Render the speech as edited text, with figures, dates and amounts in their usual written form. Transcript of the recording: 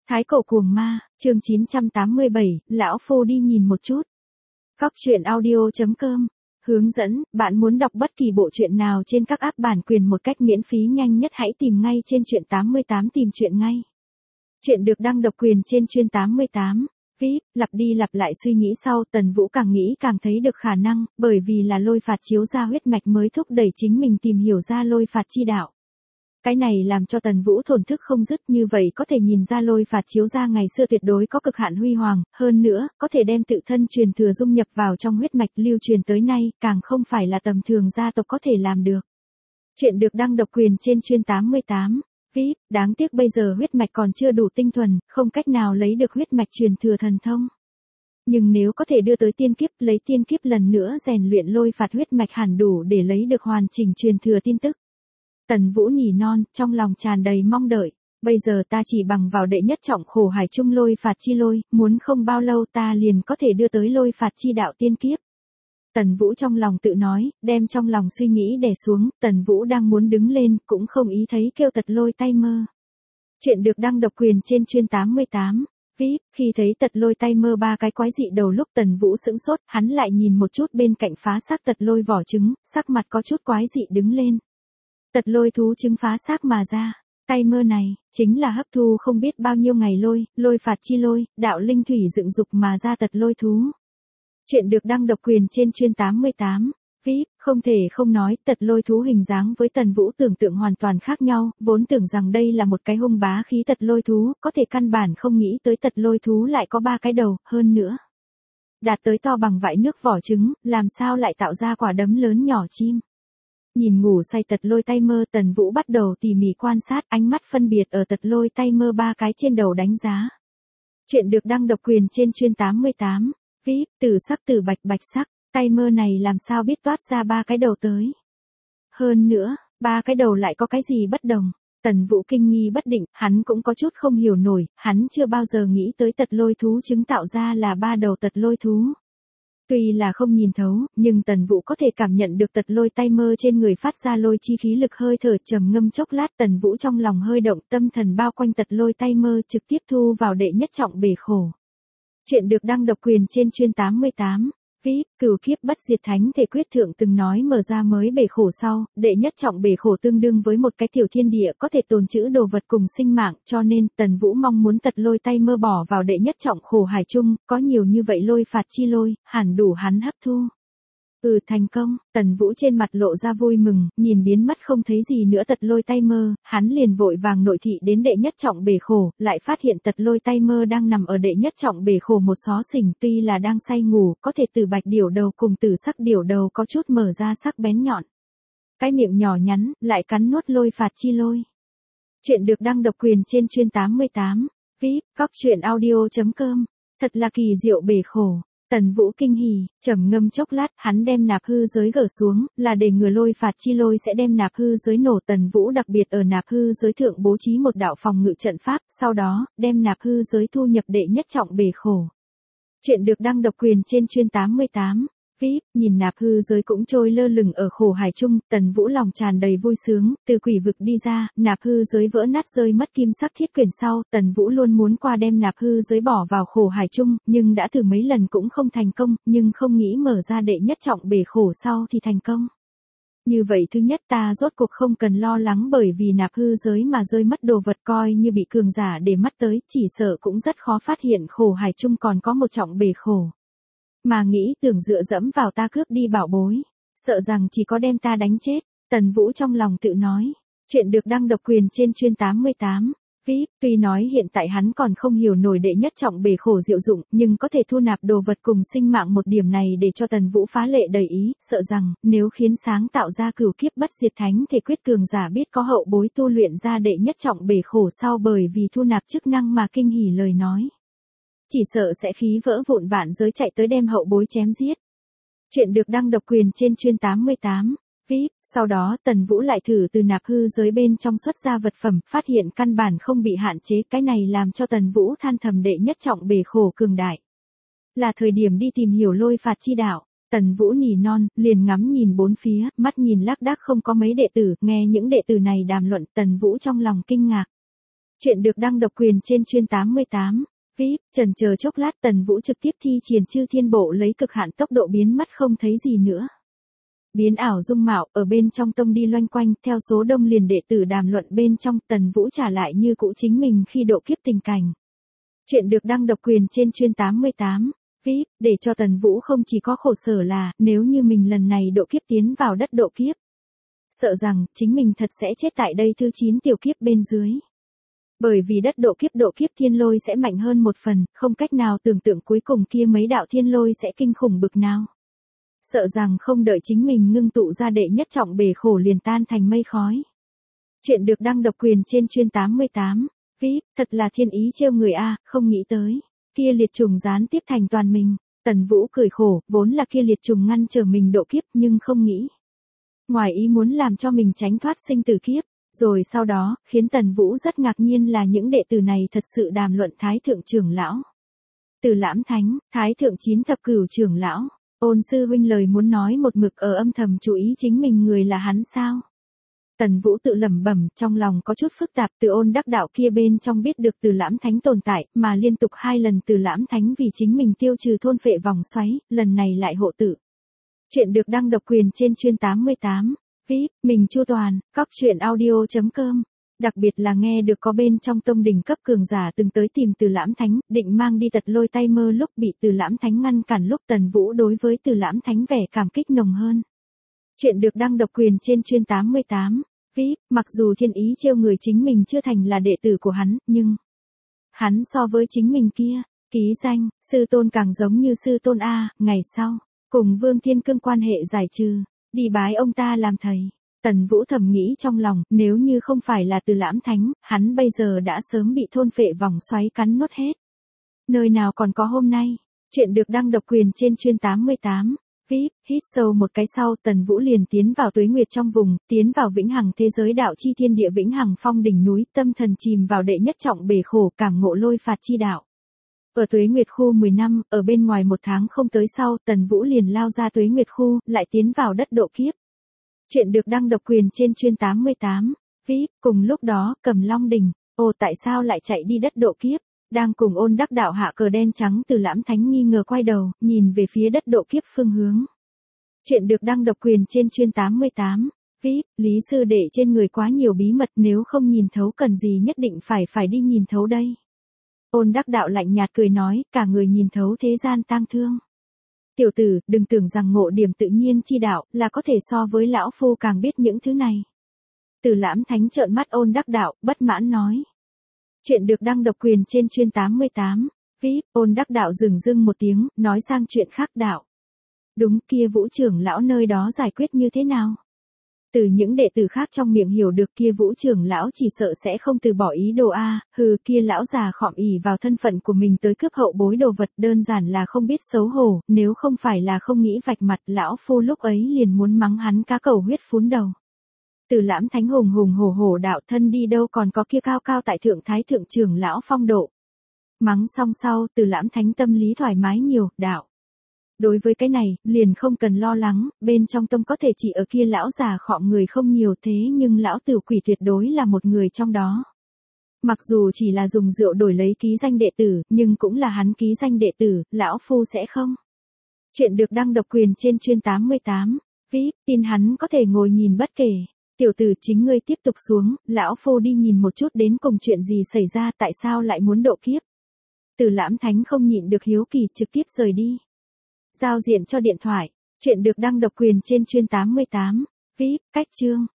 Thái cổ cuồng ma, chương 987, lão phu đi nhìn một chút. Góc truyện audio.com. Hướng dẫn, bạn muốn đọc bất kỳ bộ truyện nào trên các app bản quyền một cách miễn phí nhanh nhất hãy tìm ngay trên truyện 88 tìm truyện ngay. Truyện được đăng độc quyền trên truyện 88. VIP, lặp đi lặp lại suy nghĩ sau, Tần Vũ càng nghĩ càng thấy được khả năng, bởi vì là lôi phạt chiếu ra huyết mạch mới thúc đẩy chính mình tìm hiểu ra lôi phạt chi đạo. Cái này làm cho Tần Vũ thổn thức không dứt, như vậy có thể nhìn ra lôi phạt chiếu ra ngày xưa tuyệt đối có cực hạn huy hoàng, hơn nữa, có thể đem tự thân truyền thừa dung nhập vào trong huyết mạch lưu truyền tới nay, càng không phải là tầm thường gia tộc có thể làm được. Chuyện được đăng độc quyền trên truyện 88. VIP, đáng tiếc bây giờ huyết mạch còn chưa đủ tinh thuần, không cách nào lấy được huyết mạch truyền thừa thần thông. Nhưng nếu có thể đưa tới tiên kiếp, lấy tiên kiếp lần nữa rèn luyện lôi phạt huyết mạch hẳn đủ để lấy được hoàn chỉnh truyền thừa tin tức. Tần Vũ nhỉ non, trong lòng tràn đầy mong đợi. Bây giờ ta chỉ bằng vào đệ nhất trọng khổ hải chung lôi phạt chi lôi, muốn không bao lâu ta liền có thể đưa tới lôi phạt chi đạo tiên kiếp. Tần Vũ trong lòng tự nói, đem trong lòng suy nghĩ đè xuống, Tần Vũ đang muốn đứng lên, cũng không ý thấy kêu tật lôi tay mơ. Chuyện được đăng độc quyền trên truyện 88. VIP, khi thấy tật lôi tay mơ ba cái quái dị đầu lúc Tần Vũ sững sốt, hắn lại nhìn một chút bên cạnh phá xác tật lôi vỏ trứng, sắc mặt có chút quái dị đứng lên. Tật lôi thú trứng phá xác mà ra, tay mơ này, chính là hấp thu không biết bao nhiêu ngày lôi phạt chi lôi, đạo linh thủy dựng dục mà ra tật lôi thú. Chuyện được đăng độc quyền trên truyện 88. VIP, không thể không nói, tật lôi thú hình dáng với Tần Vũ tưởng tượng hoàn toàn khác nhau, vốn tưởng rằng đây là một cái hung bá khí tật lôi thú, có thể căn bản không nghĩ tới tật lôi thú lại có ba cái đầu, hơn nữa. Đạt tới to bằng vại nước vỏ trứng, làm sao lại tạo ra quả đấm lớn nhỏ chim. Nhìn ngủ say tật lôi tay mơ, Tần Vũ bắt đầu tỉ mỉ quan sát, ánh mắt phân biệt ở tật lôi tay mơ ba cái trên đầu đánh giá. Chuyện được đăng độc quyền trên truyện 88. VIP, từ sắc từ bạch sắc, tay mơ này làm sao biết toát ra ba cái đầu tới. Hơn nữa, ba cái đầu lại có cái gì bất đồng. Tần Vũ kinh nghi bất định, hắn cũng có chút không hiểu nổi, hắn chưa bao giờ nghĩ tới tật lôi thú chứng tạo ra là ba đầu tật lôi thú. Tuy là không nhìn thấu, nhưng Tần Vũ có thể cảm nhận được tật lôi tay mơ trên người phát ra lôi chi khí lực hơi thở trầm ngâm chốc lát, Tần Vũ trong lòng hơi động, tâm thần bao quanh tật lôi tay mơ trực tiếp thu vào đệ nhất trọng bể khổ. Chuyện được đăng độc quyền trên truyện 88. VIP, cửu kiếp bất diệt thánh thể quyết thượng từng nói mở ra mới bể khổ sau, đệ nhất trọng bể khổ tương đương với một cái tiểu thiên địa có thể tồn trữ đồ vật cùng sinh mạng, cho nên Tần Vũ mong muốn tật lôi tay mơ bỏ vào đệ nhất trọng khổ hải chung, có nhiều như vậy lôi phạt chi lôi, hẳn đủ hắn hấp thu. Thành công, Tần Vũ trên mặt lộ ra vui mừng, nhìn biến mất không thấy gì nữa tật lôi tay mơ, hắn liền vội vàng nội thị đến đệ nhất trọng bể khổ, lại phát hiện tật lôi tay mơ đang nằm ở đệ nhất trọng bể khổ một xó xỉnh, tuy là đang say ngủ, có thể từ bạch điểu đầu cùng từ sắc điểu đầu có chút mở ra sắc bén nhọn. Cái miệng nhỏ nhắn, lại cắn nuốt lôi phạt chi lôi. Chuyện được đăng độc quyền trên truyện 88. VIP, góc truyện audio.com. Thật là kỳ diệu bể khổ. Tần Vũ kinh hỉ, trầm ngâm chốc lát, hắn đem nạp hư giới gỡ xuống, là để ngừa lôi phạt chi lôi sẽ đem nạp hư giới nổ. Tần Vũ đặc biệt ở nạp hư giới thượng bố trí một đạo phòng ngự trận pháp, sau đó, đem nạp hư giới thu nhập đệ nhất trọng bể khổ. Chuyện được đăng độc quyền trên truyện 88. VIP, nhìn nạp hư giới cũng trôi lơ lửng ở khổ hải chung, Tần Vũ lòng tràn đầy vui sướng, từ quỷ vực đi ra, nạp hư giới vỡ nát rơi mất kim sắc thiết quyển sau, Tần Vũ luôn muốn qua đem nạp hư giới bỏ vào khổ hải chung, nhưng đã thử mấy lần cũng không thành công, nhưng không nghĩ mở ra đệ nhất trọng bể khổ sau thì thành công. Như vậy thứ nhất ta rốt cuộc không cần lo lắng bởi vì nạp hư giới mà rơi mất đồ vật coi như bị cường giả để mắt tới, chỉ sợ cũng rất khó phát hiện khổ hải chung còn có một trọng bể khổ. Mà nghĩ tưởng dựa dẫm vào ta cướp đi bảo bối, sợ rằng chỉ có đem ta đánh chết, Tần Vũ trong lòng tự nói. Chuyện được đăng độc quyền trên truyện 88. VIP, tuy nói hiện tại hắn còn không hiểu nổi đệ nhất trọng bể khổ diệu dụng, nhưng có thể thu nạp đồ vật cùng sinh mạng một điểm này để cho Tần Vũ phá lệ đầy ý, sợ rằng, nếu khiến sáng tạo ra cửu kiếp bất diệt thánh thể quyết cường giả biết có hậu bối tu luyện ra đệ nhất trọng bể khổ sau bởi vì thu nạp chức năng mà kinh hỉ lời nói. Chỉ sợ sẽ khí vỡ vụn vạn giới chạy tới đem hậu bối chém giết. Chuyện được đăng độc quyền trên truyện 88. VIP, sau đó Tần Vũ lại thử từ nạp hư giới bên trong xuất ra vật phẩm, phát hiện căn bản không bị hạn chế, cái này làm cho Tần Vũ than thầm đệ nhất trọng bể khổ cường đại. Là thời điểm đi tìm hiểu lôi phạt chi đạo. Tần Vũ nỉ non, liền ngắm nhìn bốn phía, mắt nhìn lác đác không có mấy đệ tử, nghe những đệ tử này đàm luận, Tần Vũ trong lòng kinh ngạc. Chuyện được đăng độc quyền trên chuyên 88. VIP, chần chờ chốc lát Tần Vũ trực tiếp thi triển Chư Thiên Bộ lấy cực hạn tốc độ biến mất không thấy gì nữa. Biến ảo dung mạo, ở bên trong tông đi loanh quanh, theo số đông liền đệ tử đàm luận bên trong, Tần Vũ trả lại như cũ chính mình khi độ kiếp tình cảnh. Chuyện được đăng độc quyền trên chuyên 88. VIP, để cho Tần Vũ không chỉ có khổ sở là, nếu như mình lần này độ kiếp tiến vào đất độ kiếp, sợ rằng, chính mình thật sẽ chết tại đây thứ 9 tiểu kiếp bên dưới. Bởi vì đất độ kiếp thiên lôi sẽ mạnh hơn một phần, không cách nào tưởng tượng cuối cùng kia mấy đạo thiên lôi sẽ kinh khủng bực nào. Sợ rằng không đợi chính mình ngưng tụ ra đệ nhất trọng bể khổ liền tan thành mây khói. Chuyện được đăng độc quyền trên chuyên 88. VIP, thật là thiên ý trêu người a, không nghĩ tới. Kia liệt trùng gián tiếp thành toàn mình. Tần Vũ cười khổ, vốn là kia liệt trùng ngăn trở mình độ kiếp nhưng không nghĩ. Ngoài ý muốn làm cho mình tránh thoát sinh tử kiếp. Rồi sau đó, khiến Tần Vũ rất ngạc nhiên là những đệ tử này thật sự đàm luận Thái Thượng trưởng lão. Từ Lãm Thánh, Thái Thượng 9 thập cửu trưởng lão. Ôn sư huynh lời muốn nói một mực ở âm thầm chú ý chính mình người là hắn sao? Tần Vũ tự lẩm bẩm, trong lòng có chút phức tạp, từ Ôn đắc đạo kia bên trong biết được Từ Lãm Thánh tồn tại, mà liên tục 2 lần Từ Lãm Thánh vì chính mình tiêu trừ thôn phệ vòng xoáy, lần này lại hộ tự. Chuyện được đăng độc quyền trên chuyên 88. VIP, mình Chu Toàn, coctruyện.audio.com. Đặc biệt là nghe được có bên trong tông đỉnh cấp cường giả từng tới tìm Từ Lãm Thánh, định mang đi tật lôi tay mơ lúc bị Từ Lãm Thánh ngăn cản, lúc Tần Vũ đối với Từ Lãm Thánh vẻ cảm kích nồng hơn. Chuyện được đăng độc quyền trên chuyên 88. VIP, mặc dù thiên ý trêu người chính mình chưa thành là đệ tử của hắn, nhưng hắn so với chính mình kia, ký danh, sư tôn càng giống như sư tôn A, ngày sau, cùng Vương Thiên Cương quan hệ giải trừ, đi bái ông ta làm thầy. Tần Vũ thầm nghĩ trong lòng, nếu như không phải là Từ Lãm Thánh, hắn bây giờ đã sớm bị thôn phệ vòng xoáy cắn nuốt hết. Nơi nào còn có hôm nay. Chuyện được đăng độc quyền trên chuyên 88. VIP, hít sâu một cái sau, Tần Vũ liền tiến vào tuế nguyệt trong vùng, tiến vào vĩnh hằng thế giới đạo chi thiên địa vĩnh hằng phong đỉnh núi, tâm thần chìm vào đệ nhất trọng bể khổ, cảm ngộ lôi phạt chi đạo. Ở tuế nguyệt khu 10 năm, ở bên ngoài 1 tháng không tới sau, Tần Vũ liền lao ra tuế nguyệt khu, lại tiến vào đất độ kiếp. Chuyện được đăng độc quyền trên chuyên 88. VIP, cùng lúc đó, Cầm Long Đỉnh, tại sao lại chạy đi đất độ kiếp? Đang cùng Ôn đắc đạo hạ cờ đen trắng Từ Lãm Thánh nghi ngờ quay đầu, nhìn về phía đất độ kiếp phương hướng. Chuyện được đăng độc quyền trên chuyên 88. VIP, Lý sư đệ trên người quá nhiều bí mật, nếu không nhìn thấu cần gì nhất định phải đi nhìn thấu đây. Ôn đắc đạo lạnh nhạt cười nói, cả người nhìn thấu thế gian tang thương. Tiểu tử, đừng tưởng rằng ngộ điểm tự nhiên chi đạo, là có thể so với lão phu càng biết những thứ này. Từ Lãm Thánh trợn mắt Ôn đắc đạo, bất mãn nói. Chuyện được đăng độc quyền trên chuyên 88. VIP, Ôn đắc đạo dừng một tiếng, nói sang chuyện khác đạo. Đúng, kia Vũ trưởng lão nơi đó giải quyết như thế nào? Từ những đệ tử khác trong miệng hiểu được kia Vũ trưởng lão chỉ sợ sẽ không từ bỏ ý đồ a, kia lão già khọm ỉ vào thân phận của mình tới cướp hậu bối đồ vật, đơn giản là không biết xấu hổ, nếu không phải là không nghĩ vạch mặt, lão phu lúc ấy liền muốn mắng hắn cá cầu huyết phun đầu. Từ Lãm Thánh hùng hổ đạo, thân đi đâu còn có kia cao cao tại thượng thái thượng trưởng lão phong độ. Mắng xong sau, Từ Lãm Thánh tâm lý thoải mái nhiều, đạo. Đối với cái này, liền không cần lo lắng, bên trong tông có thể chỉ ở kia lão già khọm người không nhiều, thế nhưng lão tử quỷ tuyệt đối là một người trong đó. Mặc dù chỉ là dùng rượu đổi lấy ký danh đệ tử, nhưng cũng là hắn ký danh đệ tử, lão phu sẽ không. Chuyện được đăng độc quyền trên chuyên 88. VIP, tin hắn có thể ngồi nhìn bất kể. Tiểu tử, chính ngươi tiếp tục xuống, lão phu đi nhìn một chút đến cùng chuyện gì xảy ra, tại sao lại muốn độ kiếp. Từ Lãm Thánh không nhịn được hiếu kỳ, trực tiếp rời đi. Giao diện cho điện thoại. Chuyện được đăng độc quyền trên chuyên 88. VIP, cách chương.